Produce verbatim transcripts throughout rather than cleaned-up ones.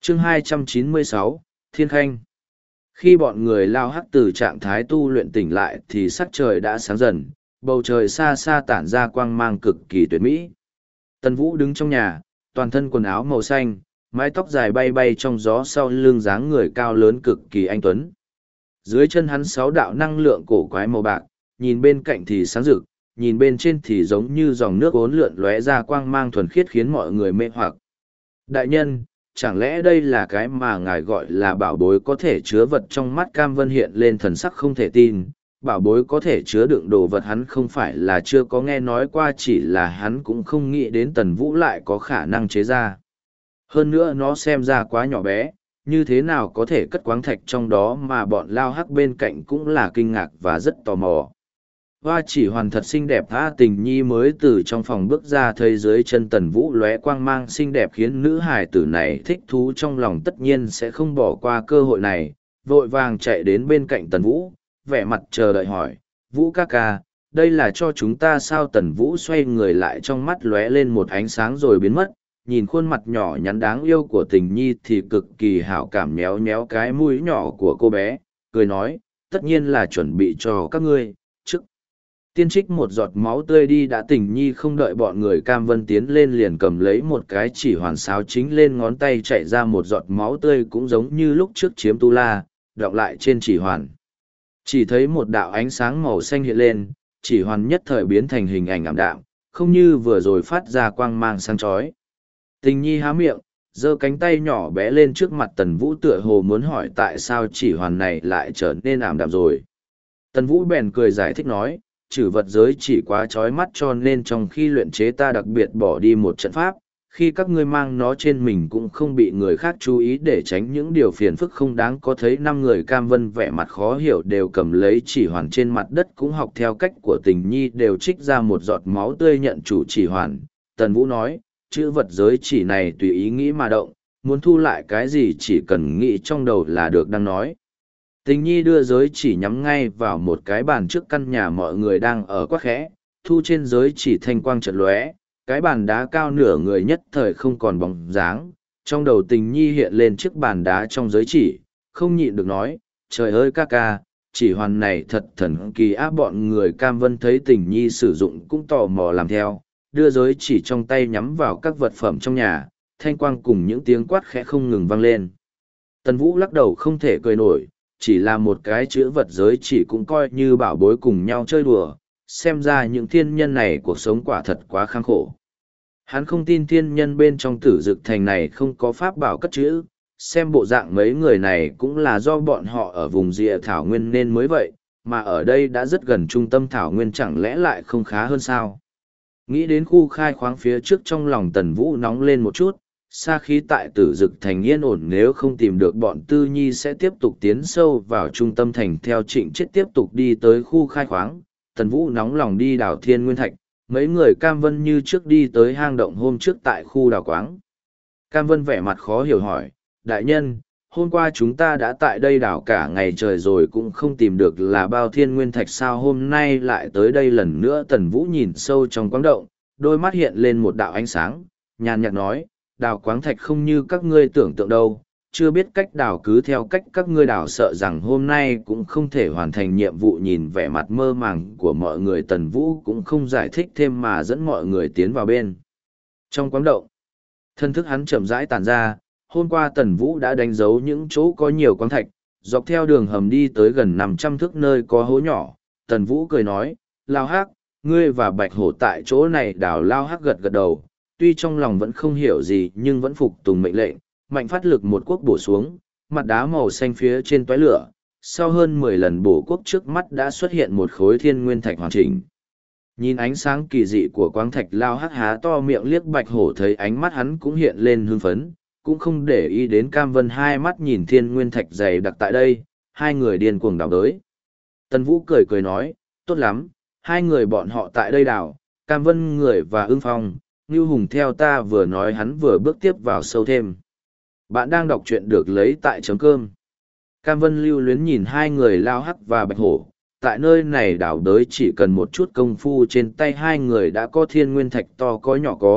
chương hai trăm chín mươi sáu, Thiên Khanh. Khi bọn người lao hắc từ trạng thái tu luyện tỉnh lại thì sắc trời đã sáng dần, bầu trời xa xa tản ra quang mang cực kỳ tuyệt mỹ. Tần Vũ đứng trong nhà, toàn thân quần áo màu xanh, mái tóc dài bay bay trong gió sau lưng dáng người cao lớn cực kỳ anh tuấn. Dưới chân hắn sáu đạo năng lượng cổ quái màu bạc, nhìn bên cạnh thì sáng rực, nhìn bên trên thì giống như dòng nước uốn lượn lóe ra quang mang thuần khiết khiến mọi người mê hoặc. Đại nhân, chẳng lẽ đây là cái mà ngài gọi là bảo bối có thể chứa vật? Trong mắt Cam Vân hiện lên thần sắc không thể tin. Bảo bối có thể chứa đựng đồ vật hắn không phải là chưa có nghe nói qua, chỉ là hắn cũng không nghĩ đến Tần Vũ lại có khả năng chế ra. Hơn nữa nó xem ra quá nhỏ bé, như thế nào có thể cất khoáng thạch trong đó, mà bọn lao hắc bên cạnh cũng là kinh ngạc và rất tò mò. Hoa chỉ hoàn thật xinh đẹp. Tha Tình Nhi mới từ trong phòng bước ra, thấy dưới chân Tần Vũ lóe quang mang xinh đẹp khiến nữ hài tử này thích thú trong lòng, tất nhiên sẽ không bỏ qua cơ hội này, vội vàng chạy đến bên cạnh Tần Vũ, vẻ mặt chờ đợi hỏi: Vũ ca ca, đây là cho chúng ta sao? Tần Vũ xoay người lại, trong mắt lóe lên một ánh sáng rồi biến mất, nhìn khuôn mặt nhỏ nhắn đáng yêu của Tình Nhi thì cực kỳ hảo cảm, méo méo cái mũi nhỏ của cô bé, cười nói: tất nhiên là chuẩn bị cho các ngươi, trước tiên trích một giọt máu tươi đi đã. Tình Nhi không đợi bọn người Cam Vân tiến lên liền cầm lấy một cái chỉ hoàn sáo chính lên ngón tay, chạy ra một giọt máu tươi cũng giống như lúc trước chiếm tu la, đọng lại trên chỉ hoàn. Chỉ thấy một đạo ánh sáng màu xanh hiện lên, chỉ hoàn nhất thời biến thành hình ảnh ảm đạm, không như vừa rồi phát ra quang mang sáng chói. Tình Nhi há miệng, giơ cánh tay nhỏ bé lên trước mặt Tần Vũ, tựa hồ muốn hỏi tại sao chỉ hoàn này lại trở nên ảm đạm rồi. Tần Vũ bèn cười giải thích nói: trừ vật giới chỉ quá chói mắt, cho nên trong khi luyện chế ta đặc biệt bỏ đi một trận pháp, khi các ngươi mang nó trên mình cũng không bị người khác chú ý, để tránh những điều phiền phức không đáng có. Thấy năm người Cam Vân vẻ mặt khó hiểu đều cầm lấy chỉ hoàn trên mặt đất, cũng học theo cách của Tình Nhi, đều trích ra một giọt máu tươi nhận chủ chỉ hoàn. Tần Vũ nói: chữ vật giới chỉ này tùy ý nghĩ mà động, muốn thu lại cái gì chỉ cần nghĩ trong đầu là được. Đang nói, Tình Nhi đưa giới chỉ nhắm ngay vào một cái bàn trước căn nhà mọi người đang ở quắc khẽ, thu trên giới chỉ thanh quang chợt lóe, cái bàn đá cao nửa người nhất thời không còn bóng dáng. Trong đầu Tình Nhi hiện lên chiếc bàn đá trong giới chỉ, không nhịn được nói: trời ơi ca ca, chỉ hoàn này thật thần kỳ á. Bọn người Cam Vân thấy Tình Nhi sử dụng cũng tò mò làm theo, đưa giới chỉ trong tay nhắm vào các vật phẩm trong nhà, thanh quang cùng những tiếng quát khẽ không ngừng vang lên. Tần Vũ lắc đầu không thể cười nổi, chỉ là một cái chữ vật giới chỉ cũng coi như bảo bối cùng nhau chơi đùa, xem ra những thiên nhân này cuộc sống quả thật quá khăng khổ. Hắn không tin thiên nhân bên trong Tử Dực Thành này không có pháp bảo cất trữ, xem bộ dạng mấy người này cũng là do bọn họ ở vùng rìa thảo nguyên nên mới vậy, mà ở đây đã rất gần trung tâm thảo nguyên, chẳng lẽ lại không khá hơn sao? Nghĩ đến khu khai khoáng phía trước, trong lòng Tần Vũ nóng lên một chút. Sa khí tại Tử Dực Thành yên ổn, nếu không tìm được bọn Tư Nhi sẽ tiếp tục tiến sâu vào trung tâm thành. Theo Trịnh Chiết tiếp tục đi tới khu khai khoáng, Tần Vũ nóng lòng đi đào thiên nguyên thạch. Mấy người Cam Vân như trước đi tới hang động hôm trước tại khu đào quáng. Cam Vân vẻ mặt khó hiểu hỏi: đại nhân, hôm qua chúng ta đã tại đây đào cả ngày trời rồi cũng không tìm được là bao thiên nguyên thạch, sao hôm nay lại tới đây lần nữa? Tần Vũ nhìn sâu trong quáng động, đôi mắt hiện lên một đạo ánh sáng, nhàn nhạt nói: đào quáng thạch không như các ngươi tưởng tượng đâu, chưa biết cách đào cứ theo cách các ngươi đào, sợ rằng hôm nay cũng không thể hoàn thành nhiệm vụ. Nhìn vẻ mặt mơ màng của mọi người, Tần Vũ cũng không giải thích thêm mà dẫn mọi người tiến vào bên trong quáng động. Thân thức hắn chậm rãi tản ra, hôm qua Tần Vũ đã đánh dấu những chỗ có nhiều quáng thạch, dọc theo đường hầm đi tới gần năm trăm thước nơi có hố nhỏ. Tần Vũ cười nói: Lao Hắc, ngươi và Bạch Hổ tại chỗ này đào. Lao Hắc gật gật đầu, tuy trong lòng vẫn không hiểu gì nhưng vẫn phục tùng mệnh lệnh, mạnh phát lực một cuốc bổ xuống, mặt đá màu xanh phía trên tóe lửa. Sau hơn mười lần bổ cuốc, trước mắt đã xuất hiện một khối thiên nguyên thạch hoàn chỉnh. Nhìn ánh sáng kỳ dị của quáng thạch, Lao Hắc há to miệng liếc Bạch Hổ, thấy ánh mắt hắn cũng hiện lên hưng phấn, cũng không để ý đến Cam Vân, hai mắt nhìn thiên nguyên thạch dày đặc tại đây, hai người điên cuồng đào đới. Tần Vũ cười cười nói: tốt lắm, hai người bọn họ tại đây đào, Cam Vân người và Ưng Phong, Ngưu Hùng theo ta. Vừa nói hắn vừa bước tiếp vào sâu thêm. Bạn đang đọc truyện được lấy tại chấm cơm. Cam Vân lưu luyến nhìn hai người Lao Hắc và Bạch Hổ, tại nơi này đào đới chỉ cần một chút công phu, trên tay hai người đã có thiên nguyên thạch to có nhỏ có,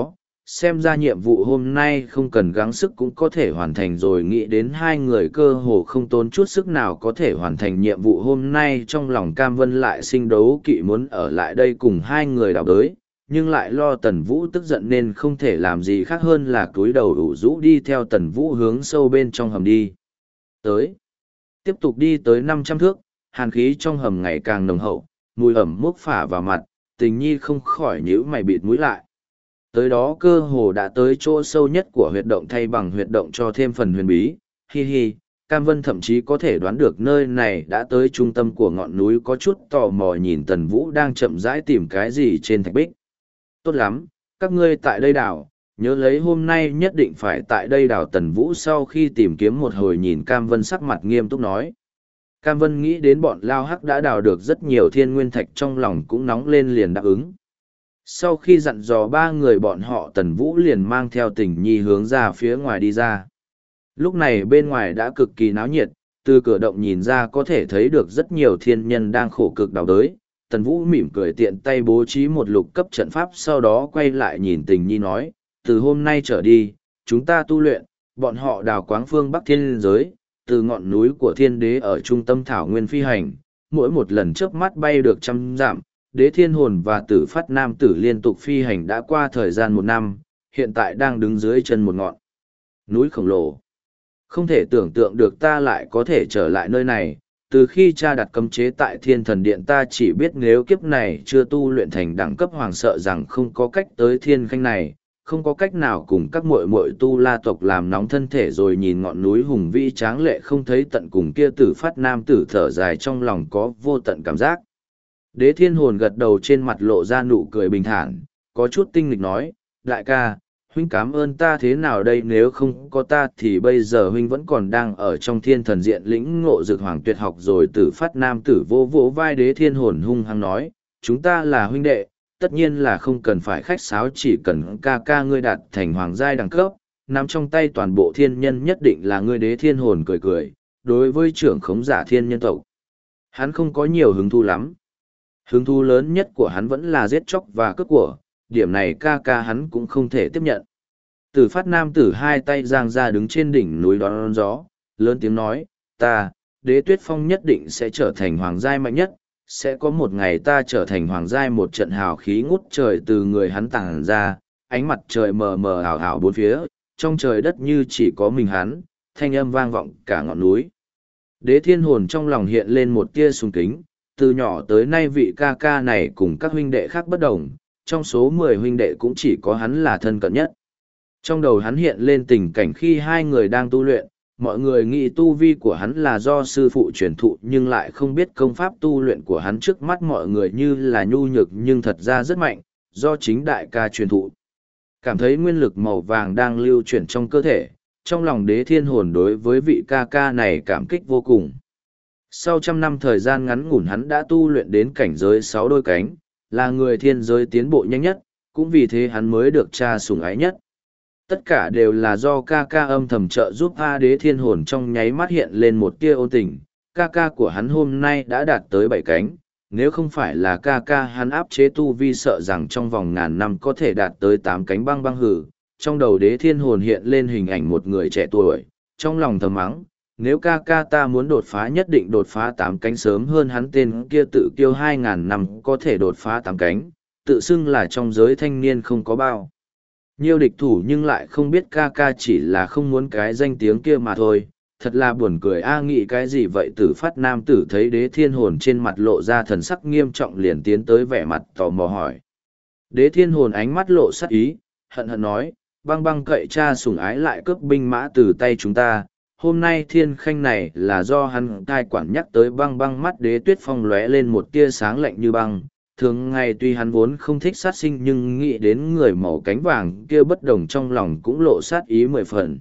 xem ra nhiệm vụ hôm nay không cần gắng sức cũng có thể hoàn thành rồi. Nghĩ đến hai người cơ hồ không tốn chút sức nào có thể hoàn thành nhiệm vụ hôm nay, trong lòng Cam Vân lại sinh đấu kỵ muốn ở lại đây cùng hai người đào đới, nhưng lại lo Tần Vũ tức giận nên không thể làm gì khác hơn là cúi đầu ủ rũ đi theo Tần Vũ hướng sâu bên trong hầm đi. Tới. Tiếp tục đi tới năm trăm thước, hàn khí trong hầm ngày càng nồng hậu, mùi ẩm mốc phả vào mặt, Tình Nhi không khỏi nhíu mày bịt mũi lại. Tới đó cơ hồ đã tới chỗ sâu nhất của huyệt động thay bằng huyệt động cho thêm phần huyền bí, hi hi. Cam Vân thậm chí có thể đoán được nơi này đã tới trung tâm của ngọn núi, có chút tò mò nhìn Tần Vũ đang chậm rãi tìm cái gì trên thạch bích. Tốt lắm, các ngươi tại đây đào, nhớ lấy hôm nay nhất định phải tại đây đào. Tần Vũ sau khi tìm kiếm một hồi nhìn Cam Vân sắc mặt nghiêm túc nói. Cam Vân nghĩ đến bọn Lao Hắc đã đào được rất nhiều thiên nguyên thạch, trong lòng cũng nóng lên liền đáp ứng. Sau khi dặn dò ba người bọn họ, Tần Vũ liền mang theo Tình Nhi hướng ra phía ngoài đi ra. Lúc này bên ngoài đã cực kỳ náo nhiệt, từ cửa động nhìn ra có thể thấy được rất nhiều thiên nhân đang khổ cực đào đới. Tần Vũ mỉm cười tiện tay bố trí một lục cấp trận pháp, sau đó quay lại nhìn Tình Nhi nói, từ hôm nay trở đi, chúng ta tu luyện, bọn họ đào quáng phương Bắc thiên giới, từ ngọn núi của thiên đế ở trung tâm thảo nguyên phi hành, mỗi một lần chớp mắt bay được trăm dặm. Đế thiên hồn và tử phát nam tử liên tục phi hành đã qua thời gian một năm, hiện tại đang đứng dưới chân một ngọn núi khổng lồ. Không thể tưởng tượng được ta lại có thể trở lại nơi này. Từ khi cha đặt cấm chế tại thiên thần điện, ta chỉ biết nếu kiếp này chưa tu luyện thành đẳng cấp hoàng, sợ rằng không có cách tới thiên khanh này, không có cách nào cùng các muội muội tu la tộc làm nóng thân thể. Rồi nhìn ngọn núi hùng vĩ tráng lệ không thấy tận cùng kia, tử phát nam tử thở dài, trong lòng có vô tận cảm giác. Đế thiên hồn gật đầu, trên mặt lộ ra nụ cười bình thản, có chút tinh nghịch nói, đại ca, huynh cảm ơn ta thế nào đây, nếu không có ta thì bây giờ huynh vẫn còn đang ở trong thiên thần diện lĩnh ngộ dược hoàng tuyệt học rồi. Tử phát nam tử vô vỗ vai Đế thiên hồn hung hăng nói, chúng ta là huynh đệ, tất nhiên là không cần phải khách sáo, chỉ cần ca ca ngươi đạt thành hoàng giai đẳng cấp, nắm trong tay toàn bộ thiên nhân nhất định là ngươi. Đế thiên hồn cười cười, đối với trưởng khống giả thiên nhân tộc, hắn không có nhiều hứng thú lắm. Hứng thú lớn nhất của hắn vẫn là giết chóc và cướp của, điểm này ca ca hắn cũng không thể tiếp nhận. Tử phát nam tử hai tay giang ra đứng trên đỉnh núi đón gió, lớn tiếng nói, ta, Đế Tuyết Phong nhất định sẽ trở thành hoàng giai mạnh nhất, sẽ có một ngày ta trở thành hoàng giai. Một trận hào khí ngút trời từ người hắn tàng ra, ánh mặt trời mờ mờ ảo ảo bốn phía, trong trời đất như chỉ có mình hắn, thanh âm vang vọng cả ngọn núi. Đế thiên hồn trong lòng hiện lên một tia sùng kính, từ nhỏ tới nay vị ca ca này cùng các huynh đệ khác bất đồng, trong số mười huynh đệ cũng chỉ có hắn là thân cận nhất. Trong đầu hắn hiện lên tình cảnh khi hai người đang tu luyện, mọi người nghĩ tu vi của hắn là do sư phụ truyền thụ nhưng lại không biết công pháp tu luyện của hắn trước mắt mọi người như là nhu nhược nhưng thật ra rất mạnh, do chính đại ca truyền thụ. Cảm thấy nguyên lực màu vàng đang lưu chuyển trong cơ thể, trong lòng Đế thiên hồn đối với vị ca ca này cảm kích vô cùng. Sau trăm năm thời gian ngắn ngủn, hắn đã tu luyện đến cảnh giới sáu đôi cánh, là người thiên giới tiến bộ nhanh nhất, cũng vì thế hắn mới được cha sủng ái nhất. Tất cả đều là do ca ca âm thầm trợ giúp. A Đế thiên hồn trong nháy mắt hiện lên một tia ôn tình, ca ca của hắn hôm nay đã đạt tới bảy cánh, nếu không phải là ca ca hắn áp chế tu vi, sợ rằng trong vòng ngàn năm có thể đạt tới tám cánh. Băng băng hử. Trong đầu Đế thiên hồn hiện lên hình ảnh một người trẻ tuổi, trong lòng thầm mắng, nếu ca ca ta muốn đột phá nhất định đột phá tám cánh sớm hơn hắn. Tên kia tự kiêu hai ngàn năm có thể đột phá tám cánh, tự xưng là trong giới thanh niên không có bao nhiều địch thủ, nhưng lại không biết ca ca chỉ là không muốn cái danh tiếng kia mà thôi. Thật là buồn cười. A nghĩ cái gì vậy? Tử phát nam tử thấy Đế thiên hồn trên mặt lộ ra thần sắc nghiêm trọng liền tiến tới, vẻ mặt tò mò hỏi. Đế thiên hồn ánh mắt lộ sắc ý, hận hận nói, băng băng cậy cha sủng ái lại cướp binh mã từ tay chúng ta, hôm nay thiên khanh này là do hắn cai quản. Nhắc tới băng băng, mắt Đế Tuyết Phong lóe lên một tia sáng lạnh như băng. Thường ngày tuy hắn vốn không thích sát sinh nhưng nghĩ đến người màu cánh vàng kia bất đồng, trong lòng cũng lộ sát ý mười phần.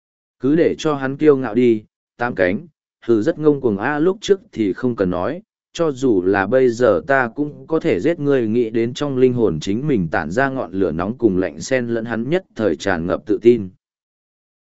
Cứ để cho hắn kiêu ngạo đi, tám cánh, hừ rất ngông cuồng. A lúc trước thì không cần nói, cho dù là bây giờ ta cũng có thể giết ngươi. Nghĩ đến trong linh hồn chính mình tản ra ngọn lửa nóng cùng lạnh xen lẫn, hắn nhất thời tràn ngập tự tin.